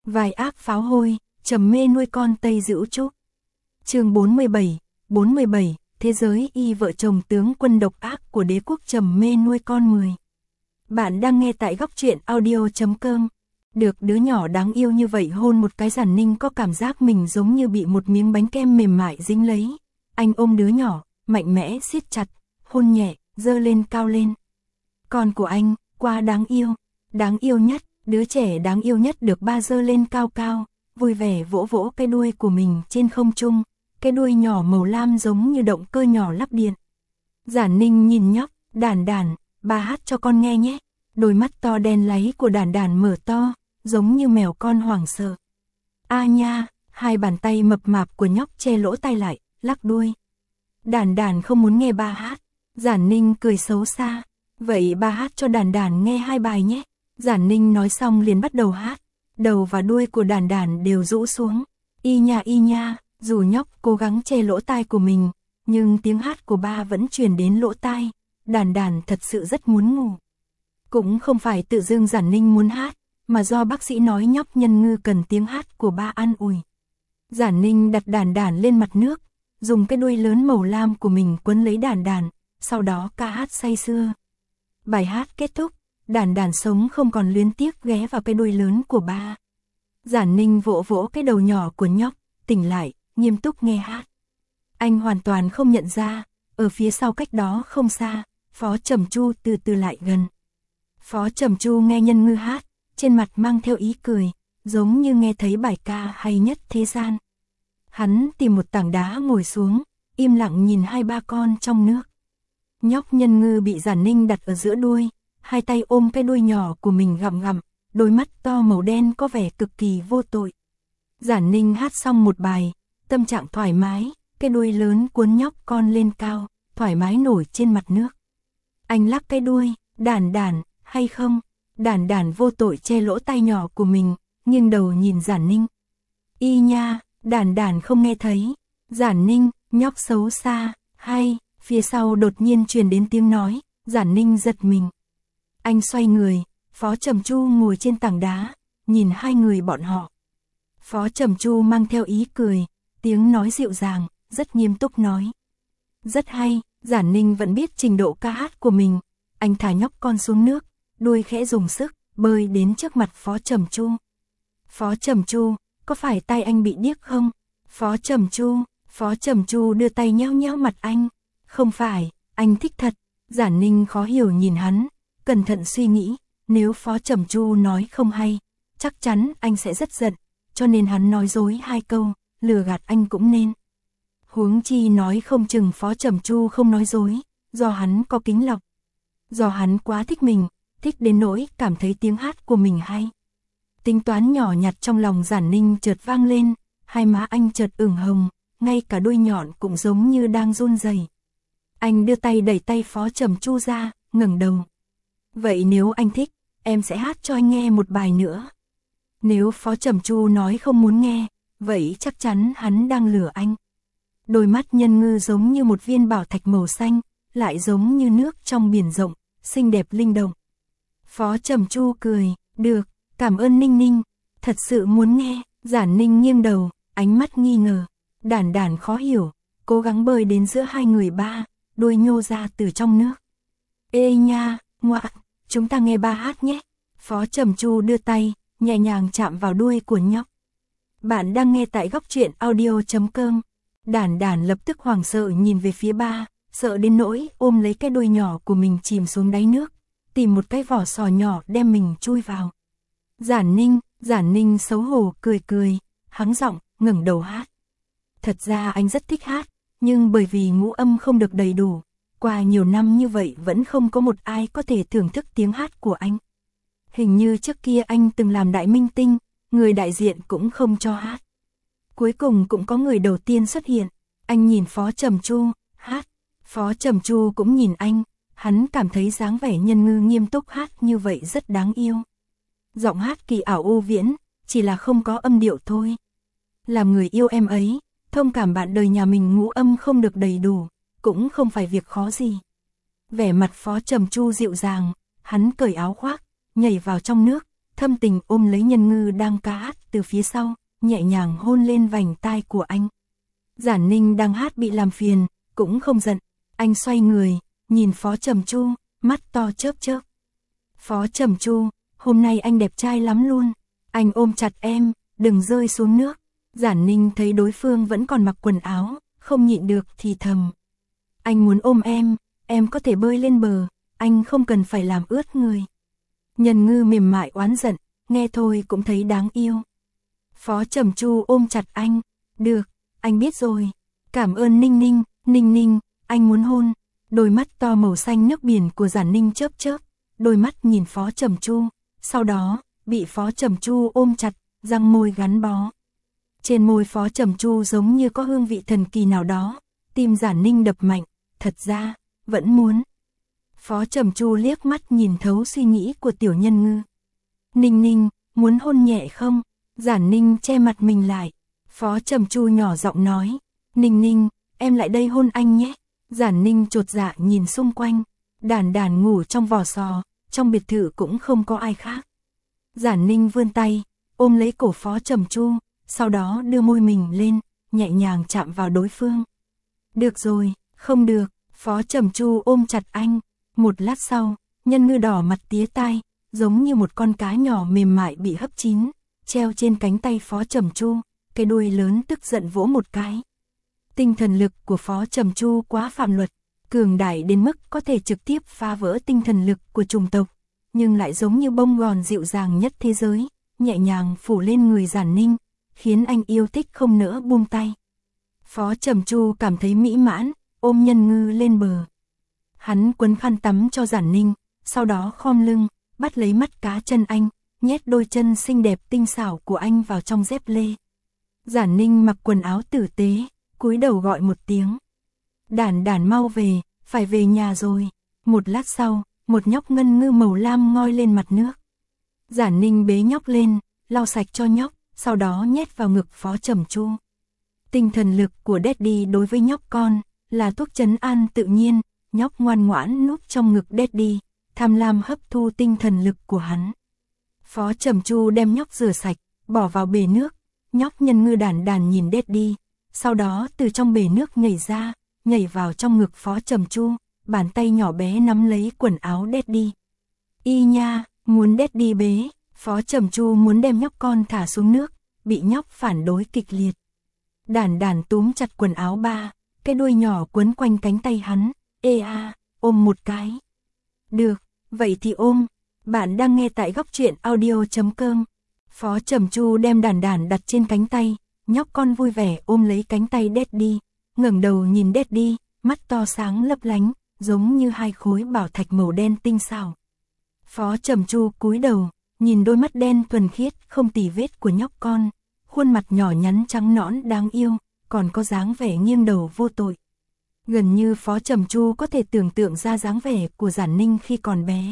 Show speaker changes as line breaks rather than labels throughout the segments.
Vài ác pháo hôi, trầm mê nuôi con Tây Dữu Trúc. Chương 47, thế giới y vợ chồng tướng quân độc ác của đế quốc trầm mê nuôi con 10. Bạn đang nghe tại góc truyện audio.com. Được đứa nhỏ đáng yêu như vậy hôn một cái, Giản Ninh có cảm giác mình giống như bị một miếng bánh kem mềm mại dính lấy. Anh ôm đứa nhỏ, mạnh mẽ siết chặt, hôn nhẹ, dơ lên cao lên. Con của anh, quá đáng yêu nhất, đứa trẻ đáng yêu nhất được ba dơ lên cao cao, vui vẻ vỗ vỗ cái đuôi của mình trên không trung, cái đuôi nhỏ màu lam giống như động cơ nhỏ lắp điện. Giản Ninh nhìn nhóc, Đản Đản, ba hát cho con nghe nhé. Đôi mắt to đen láy của Đản Đản mở to, giống như mèo con hoảng sợ. A nha, hai bàn tay mập mạp của nhóc che lỗ tai lại, lắc đuôi. Đản Đản không muốn nghe ba hát. Giản Ninh cười xấu xa, vậy ba hát cho Đản Đản nghe 2 bài nhé. Giản Ninh nói xong liền bắt đầu hát, đầu và đuôi của Đản Đản đều rũ xuống. Y nha, dù nhóc cố gắng che lỗ tai của mình, nhưng tiếng hát của ba vẫn truyền đến lỗ tai. Đản Đản thật sự rất muốn ngủ. Cũng không phải tự dưng Giản Ninh muốn hát, mà do bác sĩ nói nhóc Nhân Ngư cần tiếng hát của ba an ủi. Giản Ninh đặt Đản Đản lên mặt nước, dùng cái đuôi lớn màu lam của mình quấn lấy Đản Đản, sau đó ca hát say sưa. Bài hát kết thúc, Đản Đản sống không còn luyến tiếc ghé vào cái đuôi lớn của ba. Giản Ninh vỗ vỗ cái đầu nhỏ của nhóc, tỉnh lại, nghiêm túc nghe hát. Anh hoàn toàn không nhận ra, ở phía sau cách đó không xa, Phó Trầm Chu từ từ lại gần. Phó Trầm Chu nghe Nhân Ngư hát, trên mặt mang theo ý cười, giống như nghe thấy bài ca hay nhất thế gian. Hắn tìm một tảng đá ngồi xuống, im lặng nhìn 2-3 con trong nước. Nhóc Nhân Ngư bị Giản Ninh đặt ở giữa đuôi, 2 tay ôm cái đuôi nhỏ của mình gặm gặm, đôi mắt to màu đen có vẻ cực kỳ vô tội. Giản Ninh hát xong một bài, tâm trạng thoải mái, cái đuôi lớn cuốn nhóc con lên cao, thoải mái nổi trên mặt nước. Anh lắc cái đuôi, Đản Đản, hay không? Đản Đản vô tội che lỗ tai nhỏ của mình, nghiêng đầu nhìn Giản Ninh. Y nha, Đản Đản không nghe thấy. Giản Ninh, nhóc xấu xa, hay, phía sau đột nhiên truyền đến tiếng nói, Giản Ninh giật mình. Anh xoay người, Phó Trầm Chu ngồi trên tảng đá, nhìn 2 người bọn họ. Phó Trầm Chu mang theo ý cười, tiếng nói dịu dàng, rất nghiêm túc nói. Rất hay, Giản Ninh vẫn biết trình độ ca hát của mình. Anh thả nhóc con xuống nước, đuôi khẽ dùng sức, bơi đến trước mặt Phó Trầm Chu. Phó Trầm Chu, có phải tay anh bị điếc không? Phó Trầm Chu đưa tay nhéo nhéo mặt anh. Không phải, anh thích thật. Giản Ninh khó hiểu nhìn hắn, cẩn thận suy nghĩ, nếu Phó Trầm Chu nói không hay, chắc chắn anh sẽ rất giận, cho nên hắn nói dối 2 câu, lừa gạt anh cũng nên. Huống chi nói không chừng Phó Trầm Chu không nói dối, do hắn có kính lọc. Do hắn quá thích mình, thích đến nỗi cảm thấy tiếng hát của mình hay. Tính toán nhỏ nhặt trong lòng Giản Ninh chợt vang lên, 2 má anh chợt ửng hồng, ngay cả đuôi nhọn cũng giống như đang run rẩy. Anh đưa tay đẩy tay Phó Trầm Chu ra, ngẩng đầu. Vậy nếu anh thích, em sẽ hát cho anh nghe một bài nữa. Nếu Phó Trầm Chu nói không muốn nghe, vậy chắc chắn hắn đang lừa anh. Đôi mắt Nhân Ngư giống như một viên bảo thạch màu xanh, lại giống như nước trong biển rộng, xinh đẹp linh động. Phó Trầm Chu cười, được, cảm ơn Ninh Ninh, thật sự muốn nghe. Giản Ninh nghiêng đầu, ánh mắt nghi ngờ. Đản Đản khó hiểu, cố gắng bơi đến giữa 2 người ba, đuôi nhô ra từ trong nước. Ê nha, ngoạ, chúng ta nghe ba hát nhé. Phó Trầm Chu đưa tay, nhẹ nhàng chạm vào đuôi của nhóc. Bạn đang nghe tại góc truyện audio.com. Đản Đản lập tức hoảng sợ nhìn về phía ba, sợ đến nỗi ôm lấy cái đuôi nhỏ của mình chìm xuống đáy nước, tìm một cái vỏ sò nhỏ đem mình chui vào. Giản Ninh xấu hổ cười, hắng giọng, ngẩng đầu hát. Thật ra anh rất thích hát, nhưng bởi vì ngũ âm không được đầy đủ, qua nhiều năm như vậy vẫn không có một ai có thể thưởng thức tiếng hát của anh. Hình như trước kia anh từng làm đại minh tinh, người đại diện cũng không cho hát. Cuối cùng cũng có người đầu tiên xuất hiện, anh nhìn Phó Trầm Chu, hát. Phó Trầm Chu cũng nhìn anh, hắn cảm thấy dáng vẻ Nhân Ngư nghiêm túc hát như vậy rất đáng yêu. Giọng hát kỳ ảo u viễn, chỉ là không có âm điệu thôi. Làm người yêu em ấy, thông cảm bạn đời nhà mình ngũ âm không được đầy đủ, cũng không phải việc khó gì. Vẻ mặt Phó Trầm Chu dịu dàng, hắn cởi áo khoác, nhảy vào trong nước, thâm tình ôm lấy Nhân Ngư đang ca hát từ phía sau, nhẹ nhàng hôn lên vành tai của anh. Giản Ninh đang hát bị làm phiền, cũng không giận, anh xoay người, nhìn Phó Trầm Chu, mắt to chớp chớp. Phó Trầm Chu, hôm nay anh đẹp trai lắm luôn, anh ôm chặt em, đừng rơi xuống nước. Giản Ninh thấy đối phương vẫn còn mặc quần áo, không nhịn được thì thầm. Anh muốn ôm em có thể bơi lên bờ, anh không cần phải làm ướt người. Nhân Ngư mềm mại oán giận, nghe thôi cũng thấy đáng yêu. Phó Trầm Chu ôm chặt anh, được, anh biết rồi, cảm ơn Ninh Ninh, Ninh Ninh, anh muốn hôn. Đôi mắt to màu xanh nước biển của Giản Ninh chớp chớp, đôi mắt nhìn Phó Trầm Chu, sau đó, bị Phó Trầm Chu ôm chặt, răng môi gắn bó. Trên môi Phó Trầm Chu giống như có hương vị thần kỳ nào đó, tim Giản Ninh đập mạnh, thật ra, vẫn muốn. Phó Trầm Chu liếc mắt nhìn thấu suy nghĩ của tiểu Nhân Ngư. Ninh Ninh, muốn hôn nhẹ không? Giản Ninh che mặt mình lại. Phó Trầm Chu nhỏ giọng nói, Ninh Ninh, em lại đây hôn anh nhé. Giản Ninh chột dạ nhìn xung quanh, Đản Đản ngủ trong vỏ sò, trong biệt thự cũng không có ai khác. Giản Ninh vươn tay, ôm lấy cổ Phó Trầm Chu, sau đó đưa môi mình lên, nhẹ nhàng chạm vào đối phương. Được rồi, không được, Phó Trầm Chu ôm chặt anh. Một lát sau, Nhân Ngư đỏ mặt tía tai, giống như một con cá nhỏ mềm mại bị hấp chín, treo trên cánh tay Phó Trầm Chu, cái đuôi lớn tức giận vỗ một cái. Tinh thần lực của Phó Trầm Chu quá phạm luật, cường đại đến mức có thể trực tiếp phá vỡ tinh thần lực của chủng tộc, nhưng lại giống như bông gòn dịu dàng nhất thế giới, nhẹ nhàng phủ lên người Giản Ninh, khiến anh yêu thích không nỡ buông tay. Phó Trầm Chu cảm thấy mỹ mãn, ôm Nhân Ngư lên bờ. Hắn quấn khăn tắm cho Giản Ninh, sau đó khom lưng, bắt lấy mắt cá chân anh, nhét đôi chân xinh đẹp tinh xảo của anh vào trong dép lê. Giản Ninh mặc quần áo tử tế, cúi đầu gọi một tiếng. Đản Đản mau về, phải về nhà rồi. Một lát sau, một nhóc ngân ngư màu lam ngoi lên mặt nước. Giản Ninh bế nhóc lên, lau sạch cho nhóc, sau đó nhét vào ngực Phó Trầm Chu. Tinh thần lực của Daddy đối với nhóc con là thuốc trấn an tự nhiên, nhóc ngoan ngoãn núp trong ngực Daddy, tham lam hấp thu tinh thần lực của hắn. Phó Trầm Chu đem nhóc rửa sạch, bỏ vào bể nước, nhóc Nhân Ngư Đản Đản nhìn Daddy, sau đó từ trong bể nước nhảy ra, nhảy vào trong ngực Phó Trầm Chu, bàn tay nhỏ bé nắm lấy quần áo Daddy. Y nha, muốn Daddy bế, Phó Trầm Chu muốn đem nhóc con thả xuống nước, bị nhóc phản đối kịch liệt. Đản Đản túm chặt quần áo ba, cái đuôi nhỏ quấn quanh cánh tay hắn, ê a, ôm một cái. Được, vậy thì ôm. Bạn đang nghe tại góc truyện audio.com. Phó Trầm Chu đem Đản Đản đặt trên cánh tay, nhóc con vui vẻ ôm lấy cánh tay Daddy, ngẩng đầu nhìn Daddy, mắt to sáng lấp lánh, giống như hai khối bảo thạch màu đen tinh xảo. Phó Trầm Chu cúi đầu, nhìn đôi mắt đen thuần khiết không tì vết của nhóc con, khuôn mặt nhỏ nhắn trắng nõn đáng yêu, còn có dáng vẻ nghiêng đầu vô tội. Gần như Phó Trầm Chu có thể tưởng tượng ra dáng vẻ của Giản Ninh khi còn bé.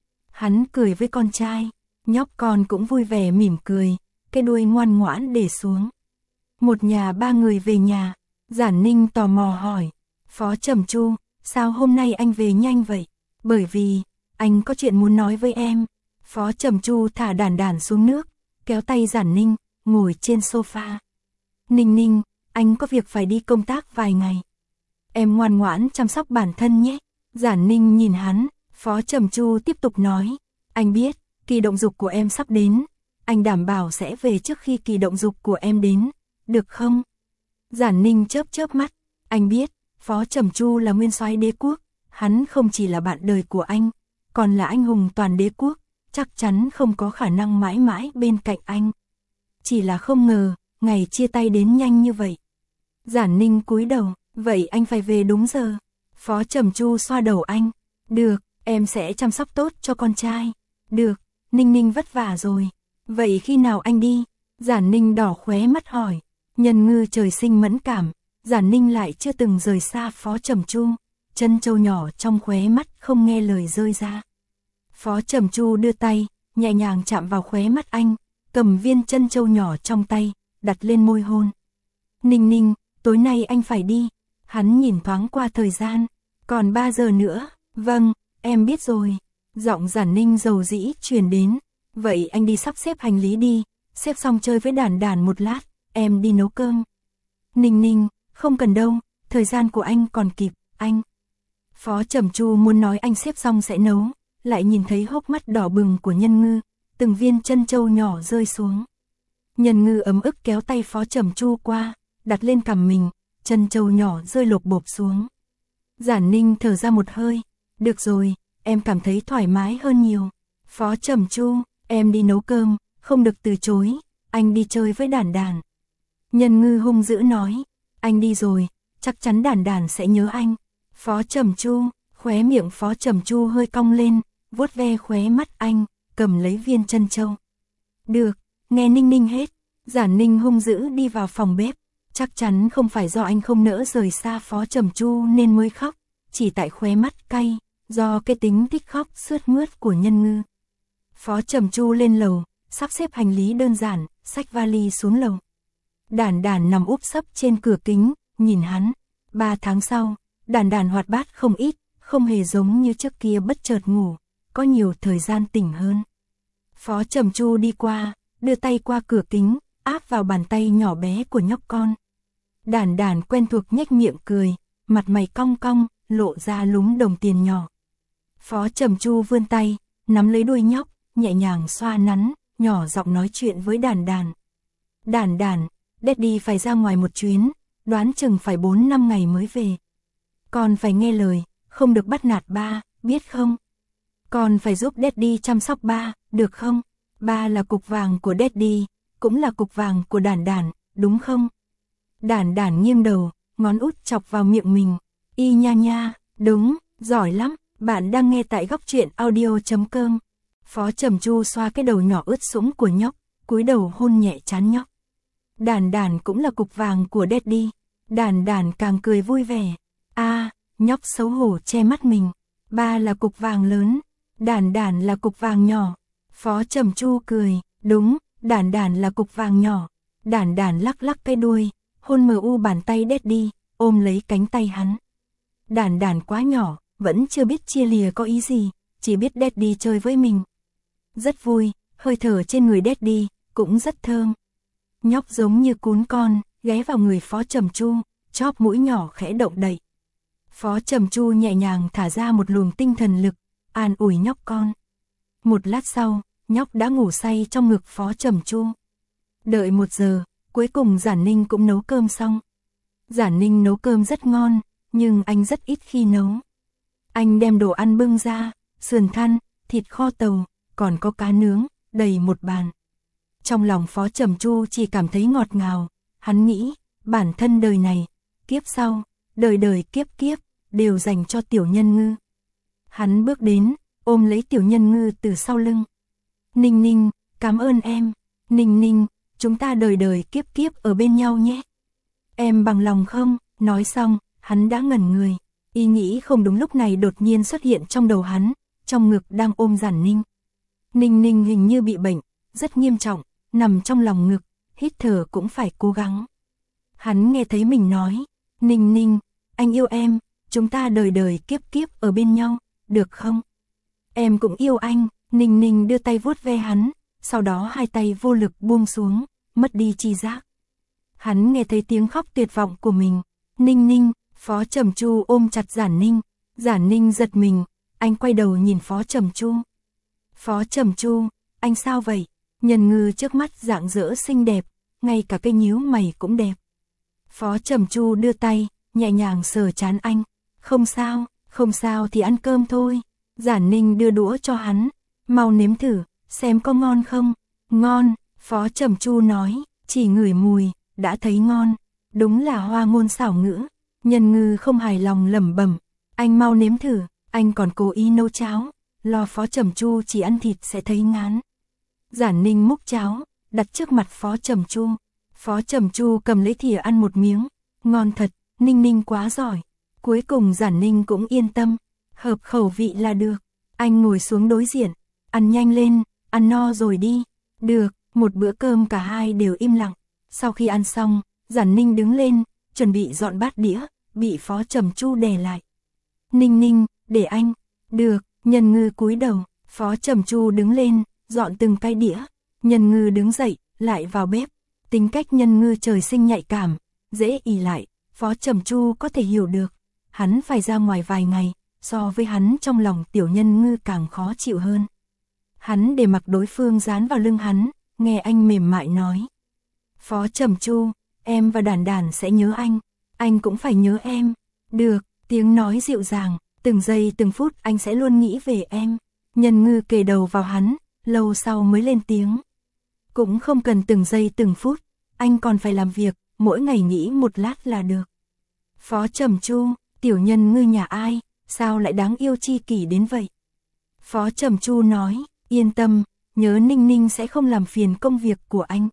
Hắn cười với con trai, nhóc con cũng vui vẻ mỉm cười, cái đuôi ngoan ngoãn để xuống. Một nhà ba người về nhà, Giản Ninh tò mò hỏi, Phó Trầm Chu, sao hôm nay anh về nhanh vậy? Bởi vì, anh có chuyện muốn nói với em. Phó Trầm Chu thả Đản Đản xuống nước, kéo tay Giản Ninh, ngồi trên sofa. Ninh Ninh, anh có việc phải đi công tác vài ngày. Em ngoan ngoãn chăm sóc bản thân nhé. Giản Ninh nhìn hắn, Phó Trầm Chu tiếp tục nói, anh biết, kỳ động dục của em sắp đến, anh đảm bảo sẽ về trước khi kỳ động dục của em đến, được không? Giản Ninh chớp chớp mắt, anh biết, Phó Trầm Chu là nguyên soái đế quốc, hắn không chỉ là bạn đời của anh, còn là anh hùng toàn đế quốc, chắc chắn không có khả năng mãi mãi bên cạnh anh. Chỉ là không ngờ, ngày chia tay đến nhanh như vậy. Giản Ninh cúi đầu, vậy anh phải về đúng giờ. Phó Trầm Chu xoa đầu anh, được, em sẽ chăm sóc tốt cho con trai. Được, Ninh Ninh vất vả rồi. Vậy khi nào anh đi? Giản Ninh đỏ khóe mắt hỏi. Nhân Ngư trời sinh mẫn cảm, Giản Ninh lại chưa từng rời xa Phó Trầm Chu, chân châu nhỏ trong khóe mắt không nghe lời rơi ra. Phó Trầm Chu đưa tay, nhẹ nhàng chạm vào khóe mắt anh, cầm viên chân châu nhỏ trong tay, đặt lên môi hôn. Ninh Ninh, tối nay anh phải đi. Hắn nhìn thoáng qua thời gian, còn 3 giờ nữa. Vâng, em biết rồi. Giọng Giản Ninh dầu dĩ truyền đến. Vậy anh đi sắp xếp hành lý đi, xếp xong chơi với Đản Đản một lát, em đi nấu cơm. Ninh Ninh, không cần đâu, thời gian của anh còn kịp, anh. Phó Trầm Chu muốn nói anh xếp xong sẽ nấu, lại nhìn thấy hốc mắt đỏ bừng của Nhân Ngư, từng viên chân châu nhỏ rơi xuống. Nhân Ngư ấm ức kéo tay Phó Trầm Chu qua, đặt lên cằm mình, chân châu nhỏ rơi lộp bộp xuống. Giản Ninh thở ra một hơi, được rồi, em cảm thấy thoải mái hơn nhiều. Phó Trầm Chu, em đi nấu cơm, không được từ chối, anh đi chơi với Đản Đản. Nhân Ngư hung dữ nói, anh đi rồi, chắc chắn Đản Đản sẽ nhớ anh. Phó Trầm Chu, khóe miệng Phó Trầm Chu hơi cong lên, vuốt ve khóe mắt anh, cầm lấy viên chân châu. Được, nghe Ninh Ninh hết. Giản Ninh hung dữ đi vào phòng bếp, chắc chắn không phải do anh không nỡ rời xa Phó Trầm Chu nên mới khóc, chỉ tại khóe mắt cay, do cái tính thích khóc sướt mướt của Nhân Ngư. Phó Trầm Chu lên lầu, sắp xếp hành lý đơn giản, xách vali xuống lầu. Đản Đản nằm úp sấp trên cửa kính, nhìn hắn. 3 tháng sau, Đản Đản hoạt bát không ít, không hề giống như trước kia bất chợt ngủ, có nhiều thời gian tỉnh hơn. Phó Trầm Chu đi qua, đưa tay qua cửa kính, áp vào bàn tay nhỏ bé của nhóc con. Đản Đản quen thuộc nhếch miệng cười, mặt mày cong cong, lộ ra lúm đồng tiền nhỏ. Phó Trầm Chu vươn tay, nắm lấy đuôi nhóc, nhẹ nhàng xoa nắn, nhỏ giọng nói chuyện với Đản Đản. Đản Đản, Daddy phải ra ngoài một chuyến, đoán chừng phải 4-5 ngày mới về. Con phải nghe lời, không được bắt nạt ba, biết không? Con phải giúp Daddy chăm sóc ba, được không? Ba là cục vàng của Daddy, cũng là cục vàng của Đản Đản, đúng không? Đản Đản nghiêng đầu, ngón út chọc vào miệng mình. Y nha nha, đúng, giỏi lắm. Bạn đang nghe tại Góc Truyện Audio.com. Phó Trầm Chu xoa cái đầu nhỏ ướt sũng của nhóc, cúi đầu hôn nhẹ trán nhóc. Đản Đản cũng là cục vàng của Daddy. Đản Đản càng cười vui vẻ. Nhóc xấu hổ che mắt mình. Ba là cục vàng lớn, Đản Đản là cục vàng nhỏ. Phó Trầm Chu cười, đúng, Đản Đản là cục vàng nhỏ. Đản Đản lắc lắc cái đuôi, hôn mờ u bàn tay Daddy, ôm lấy cánh tay hắn. Đản Đản quá nhỏ, vẫn chưa biết chia lìa có ý gì, chỉ biết Daddy chơi với mình. Rất vui, hơi thở trên người Daddy, cũng rất thơm. Nhóc giống như cún con, ghé vào người Phó Trầm Chu, chóp mũi nhỏ khẽ động đậy. Phó Trầm Chu nhẹ nhàng thả ra một luồng tinh thần lực, an ủi nhóc con. Một lát sau, nhóc đã ngủ say trong ngực Phó Trầm Chu. Đợi 1 giờ, cuối cùng Giản Ninh cũng nấu cơm xong. Giản Ninh nấu cơm rất ngon, nhưng anh rất ít khi nấu. Anh đem đồ ăn bưng ra, sườn thăn, thịt kho tàu, còn có cá nướng, đầy một bàn. Trong lòng Phó Trầm Chu chỉ cảm thấy ngọt ngào, hắn nghĩ, bản thân đời này, kiếp sau, đời đời kiếp kiếp, đều dành cho Tiểu Nhân Ngư. Hắn bước đến, ôm lấy Tiểu Nhân Ngư từ sau lưng. Ninh Ninh, cảm ơn em. Ninh Ninh, chúng ta đời đời kiếp kiếp ở bên nhau nhé. Em bằng lòng không? Nói xong, hắn đã ngẩn người. Ý nghĩ không đúng lúc này đột nhiên xuất hiện trong đầu hắn, trong ngực đang ôm Giản Ninh. Ninh Ninh hình như bị bệnh, rất nghiêm trọng, nằm trong lòng ngực, hít thở cũng phải cố gắng. Hắn nghe thấy mình nói, Ninh Ninh, anh yêu em, chúng ta đời đời kiếp kiếp ở bên nhau, được không? Em cũng yêu anh. Ninh Ninh đưa tay vuốt ve hắn, sau đó hai tay vô lực buông xuống, mất đi tri giác. Hắn nghe thấy tiếng khóc tuyệt vọng của mình. Ninh Ninh, Phó Trầm Chu ôm chặt Giản Ninh. Giản Ninh giật mình, anh quay đầu nhìn Phó Trầm Chu. Phó Trầm Chu, anh sao vậy? Nhân Ngư trước mắt rạng rỡ xinh đẹp, ngay cả cái nhíu mày cũng đẹp. Phó Trầm Chu đưa tay, nhẹ nhàng sờ trán anh. Không sao thì ăn cơm thôi. Giản Ninh đưa đũa cho hắn, mau nếm thử, xem có ngon không? Ngon, Phó Trầm Chu nói, chỉ ngửi mùi, đã thấy ngon. Đúng là hoa ngôn xảo ngữ. Nhân Ngư không hài lòng lẩm bẩm, anh mau nếm thử, anh còn cố ý nấu cháo, lo Phó Trầm Chu chỉ ăn thịt sẽ thấy ngán. Giản Ninh múc cháo, đặt trước mặt Phó Trầm Chu. Phó Trầm Chu cầm lấy thìa ăn một miếng, ngon thật, Ninh Ninh quá giỏi. Cuối cùng Giản Ninh cũng yên tâm, hợp khẩu vị là được. Anh ngồi xuống đối diện, ăn nhanh lên, ăn no rồi đi. Được, một bữa cơm cả hai đều im lặng. Sau khi ăn xong, Giản Ninh đứng lên, chuẩn bị dọn bát đĩa, bị Phó Trầm Chu đè lại. Ninh Ninh, để anh. Được, Nhân Ngư cúi đầu, Phó Trầm Chu đứng lên, dọn từng cái đĩa. Nhân Ngư đứng dậy, lại vào bếp. Tính cách Nhân Ngư trời sinh nhạy cảm, dễ ỷ lại, Phó Trầm Chu có thể hiểu được. Hắn phải ra ngoài vài ngày, so với hắn trong lòng tiểu Nhân Ngư càng khó chịu hơn. Hắn để mặc đối phương dán vào lưng hắn, nghe anh mềm mại nói. Phó Trầm Chu, em và Đản Đản sẽ nhớ anh cũng phải nhớ em. Được, tiếng nói dịu dàng, từng giây từng phút anh sẽ luôn nghĩ về em. Nhân Ngư kề đầu vào hắn, lâu sau mới lên tiếng. Cũng không cần từng giây từng phút, anh còn phải làm việc, mỗi ngày nghĩ một lát là được. Phó Trầm Chu, tiểu Nhân Ngư nhà ai, sao lại đáng yêu chi kỷ đến vậy? Phó Trầm Chu nói, yên tâm, nhớ Ninh Ninh sẽ không làm phiền công việc của anh.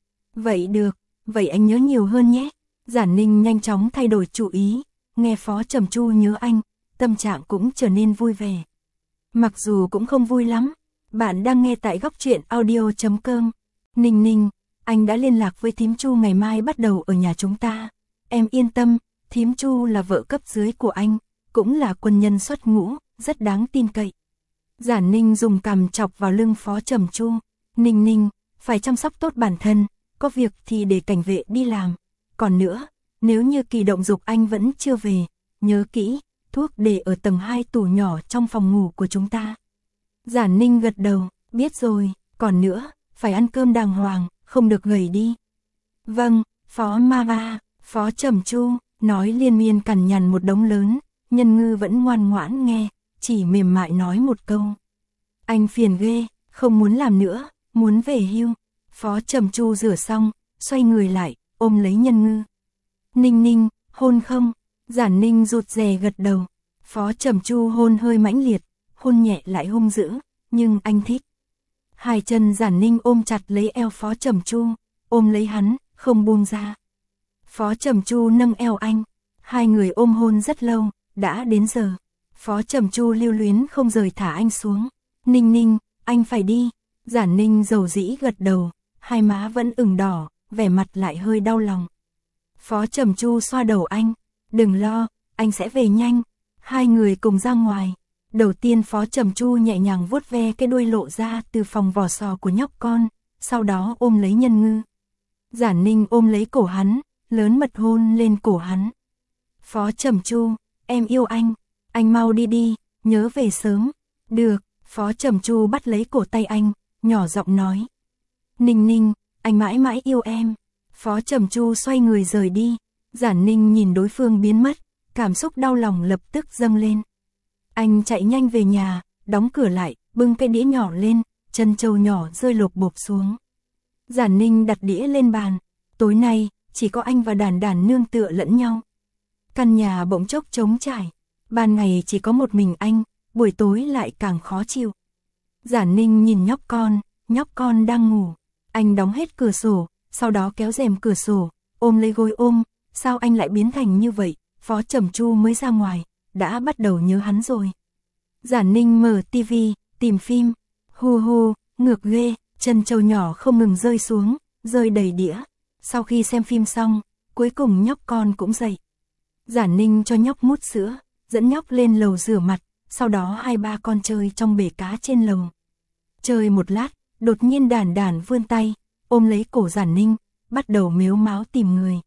Vậy được, vậy anh nhớ nhiều hơn nhé. Giản Ninh nhanh chóng thay đổi chủ ý, nghe Phó Trầm Chu nhớ anh, tâm trạng cũng trở nên vui vẻ. Mặc dù cũng không vui lắm. Bạn đang nghe tại Góc Truyện Audio.com. Ninh Ninh, anh đã liên lạc với thím Chu ngày mai bắt đầu ở nhà chúng ta. Em yên tâm, thím Chu là vợ cấp dưới của anh, cũng là quân nhân xuất ngũ, rất đáng tin cậy. Giản Ninh dùng cằm chọc vào lưng Phó Trầm Chu. Ninh Ninh, phải chăm sóc tốt bản thân, có việc thì để cảnh vệ đi làm. Còn nữa, nếu như Kỳ Động Dục anh vẫn chưa về, nhớ kỹ, thuốc để ở tầng 2 tủ nhỏ trong phòng ngủ của chúng ta. Giản Ninh gật đầu, biết rồi, còn nữa, phải ăn cơm đàng hoàng, không được gầy đi. Vâng, Phó Mama, Phó Trầm Chu, nói liên miên cằn nhằn một đống lớn, Nhân Ngư vẫn ngoan ngoãn nghe, chỉ mềm mại nói một câu. Anh phiền ghê, không muốn làm nữa, muốn về hưu. Phó Trầm Chu rửa xong, xoay người lại, ôm lấy Nhân Ngư. Ninh Ninh, hôn không? Giản Ninh rụt rè gật đầu. Phó Trầm Chu hôn hơi mãnh liệt, hôn nhẹ lại hung dữ, nhưng anh thích. Hai chân Giản Ninh ôm chặt lấy eo Phó Trầm Chu, ôm lấy hắn, không buông ra. Phó Trầm Chu nâng eo anh, hai người ôm hôn rất lâu, đã đến giờ. Phó Trầm Chu lưu luyến không rời thả anh xuống. Ninh Ninh, anh phải đi. Giản Ninh dầu dĩ gật đầu, hai má vẫn ửng đỏ, vẻ mặt lại hơi đau lòng. Phó Trầm Chu xoa đầu anh, đừng lo, anh sẽ về nhanh. Hai người cùng ra ngoài. Đầu tiên Phó Trầm Chu nhẹ nhàng vuốt ve cái đuôi lộ ra từ phòng vỏ sò của nhóc con, sau đó ôm lấy Nhân Ngư. Giản Ninh ôm lấy cổ hắn, lớn mật hôn lên cổ hắn. Phó Trầm Chu, em yêu anh mau đi đi, nhớ về sớm. Được, Phó Trầm Chu bắt lấy cổ tay anh, nhỏ giọng nói. Ninh Ninh, anh mãi mãi yêu em. Phó Trầm Chu xoay người rời đi. Giản Ninh nhìn đối phương biến mất, cảm xúc đau lòng lập tức dâng lên. Anh chạy nhanh về nhà, đóng cửa lại, bưng cái đĩa nhỏ lên, chân trâu nhỏ rơi lộp bộp xuống. Giản Ninh đặt đĩa lên bàn. Tối nay, chỉ có anh và Đản Đản nương tựa lẫn nhau. Căn nhà bỗng chốc trống trải. Ban ngày chỉ có một mình anh, buổi tối lại càng khó chịu. Giản Ninh nhìn nhóc con đang ngủ. Anh đóng hết cửa sổ, sau đó kéo rèm cửa sổ, ôm lấy gối ôm. Sao anh lại biến thành như vậy? Phó Trầm Chu mới ra ngoài, đã bắt đầu nhớ hắn rồi. Giản Ninh mở tivi, tìm phim. Hu hu, ngược ghê, chân trâu nhỏ không ngừng rơi xuống, rơi đầy đĩa. Sau khi xem phim xong, cuối cùng nhóc con cũng dậy. Giản Ninh cho nhóc mút sữa, dẫn nhóc lên lầu rửa mặt, sau đó hai ba con chơi trong bể cá trên lầu. Chơi một lát, đột nhiên Đản Đản vươn tay, ôm lấy cổ Giản Ninh, bắt đầu mếu máo tìm người.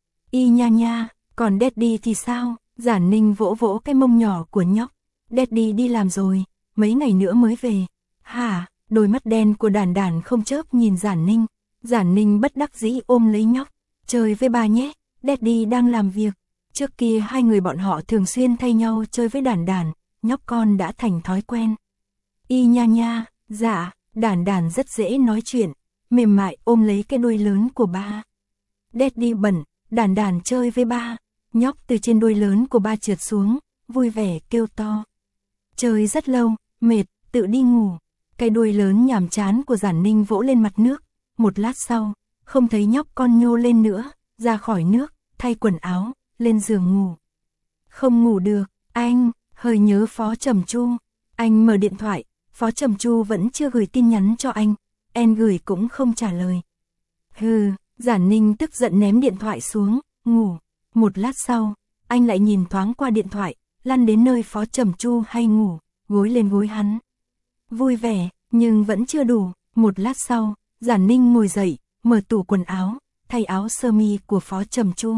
Y nha nha, còn Daddy thì sao? Giản Ninh vỗ vỗ cái mông nhỏ của nhóc. Daddy đi làm rồi, mấy ngày nữa mới về. Hả? Đôi mắt đen của Đản Đản không chớp nhìn Giản Ninh. Giản Ninh bất đắc dĩ ôm lấy nhóc. Chơi với bà nhé, Daddy đang làm việc. Trước kia hai người bọn họ thường xuyên thay nhau chơi với Đản Đản, nhóc con đã thành thói quen. Y nha nha, dạ, Đản Đản rất dễ nói chuyện, mềm mại ôm lấy cái đuôi lớn của ba. Daddy bẩn, Đản Đản chơi với ba. Nhóc từ trên đuôi lớn của ba trượt xuống, vui vẻ kêu to. Chơi rất lâu, mệt, tự đi ngủ. Cái đuôi lớn nhàm chán của Giản Ninh vỗ lên mặt nước. Một lát sau, không thấy nhóc con nhô lên nữa, ra khỏi nước, thay quần áo, lên giường ngủ. Không ngủ được, anh, hơi nhớ Phó Trầm Chu. Anh mở điện thoại, Phó Trầm Chu vẫn chưa gửi tin nhắn cho anh, em gửi cũng không trả lời. Hừ, Giản Ninh tức giận ném điện thoại xuống, ngủ. Một lát sau, anh lại nhìn thoáng qua điện thoại, lăn đến nơi Phó Trầm Chu hay ngủ, gối lên gối hắn. Vui vẻ, nhưng vẫn chưa đủ. Một lát sau, Giản Ninh ngồi dậy, mở tủ quần áo, thay áo sơ mi của Phó Trầm Chu.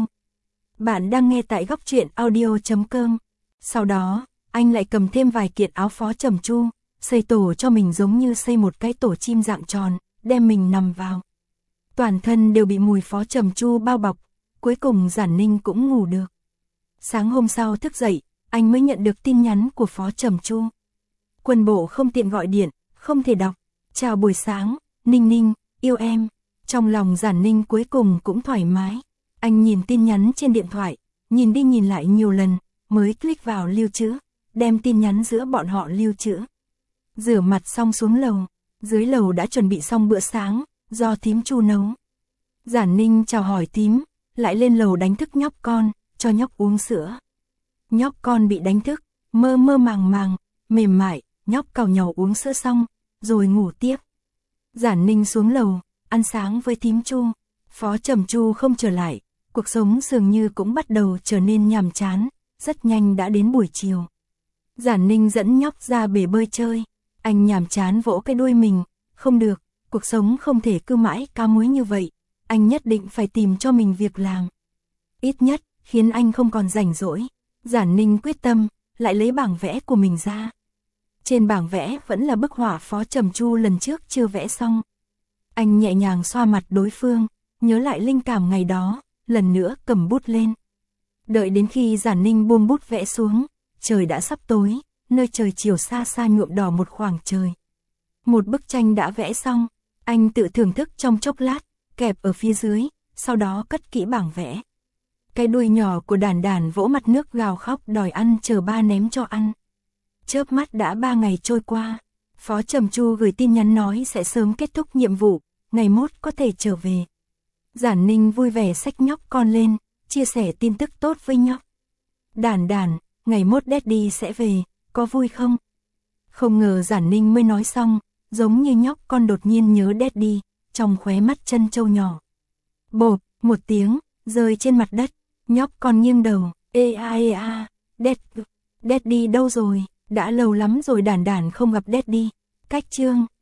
Bạn đang nghe tại góc truyện audio.com. Sau đó, anh lại cầm thêm vài kiện áo Phó Trầm Chu, xây tổ cho mình giống như xây một cái tổ chim dạng tròn, đem mình nằm vào. Toàn thân đều bị mùi Phó Trầm Chu bao bọc, cuối cùng Giản Ninh cũng ngủ được. Sáng hôm sau thức dậy, anh mới nhận được tin nhắn của Phó Trầm Chu. Quân bộ không tiện gọi điện, không thể đọc. Chào buổi sáng, Ninh Ninh, yêu em. Trong lòng Giản Ninh cuối cùng cũng thoải mái. Anh nhìn tin nhắn trên điện thoại, nhìn đi nhìn lại nhiều lần, mới click vào lưu trữ, đem tin nhắn giữa bọn họ lưu trữ. Rửa mặt xong xuống lầu, dưới lầu đã chuẩn bị xong bữa sáng, do thím Chu nấu. Giản Ninh chào hỏi thím, lại lên lầu đánh thức nhóc con, cho nhóc uống sữa. Nhóc con bị đánh thức, mơ mơ màng màng, mềm mại, nhóc cào nhàu uống sữa xong, rồi ngủ tiếp. Giản Ninh xuống lầu, ăn sáng với thím Chu. Phó Trầm Chu không trở lại, cuộc sống dường như cũng bắt đầu trở nên nhàm chán, rất nhanh đã đến buổi chiều. Giản Ninh dẫn nhóc ra bể bơi chơi, anh nhàm chán vỗ cái đuôi mình, không được, cuộc sống không thể cứ mãi cao muối như vậy, anh nhất định phải tìm cho mình việc làm. Ít nhất, khiến anh không còn rảnh rỗi. Giản Ninh quyết tâm, lại lấy bảng vẽ của mình ra. Trên bảng vẽ vẫn là bức họa Phó Trầm Chu lần trước chưa vẽ xong. Anh nhẹ nhàng xoa mặt đối phương, nhớ lại linh cảm ngày đó, lần nữa cầm bút lên. Đợi đến khi Giản Ninh buông bút vẽ xuống, trời đã sắp tối, nơi trời chiều xa xa nhuộm đỏ một khoảng trời. Một bức tranh đã vẽ xong, anh tự thưởng thức trong chốc lát, kẹp ở phía dưới, sau đó cất kỹ bảng vẽ. Cái đuôi nhỏ của Đản Đản vỗ mặt nước gào khóc đòi ăn chờ ba ném cho ăn. Chớp mắt đã 3 ngày trôi qua, Phó Trầm Chu gửi tin nhắn nói sẽ sớm kết thúc nhiệm vụ, ngày mốt có thể trở về. Giản Ninh vui vẻ xách nhóc con lên, chia sẻ tin tức tốt với nhóc. Đản Đản, ngày mốt Daddy sẽ về, có vui không? Không ngờ Giản Ninh mới nói xong, giống như nhóc con đột nhiên nhớ Daddy, trong khóe mắt chân trâu nhỏ. Bộp, một tiếng, rơi trên mặt đất, nhóc con nghiêng đầu, ê a, Daddy đâu rồi, đã lâu lắm rồi Đản Đản không gặp Daddy. Cách chương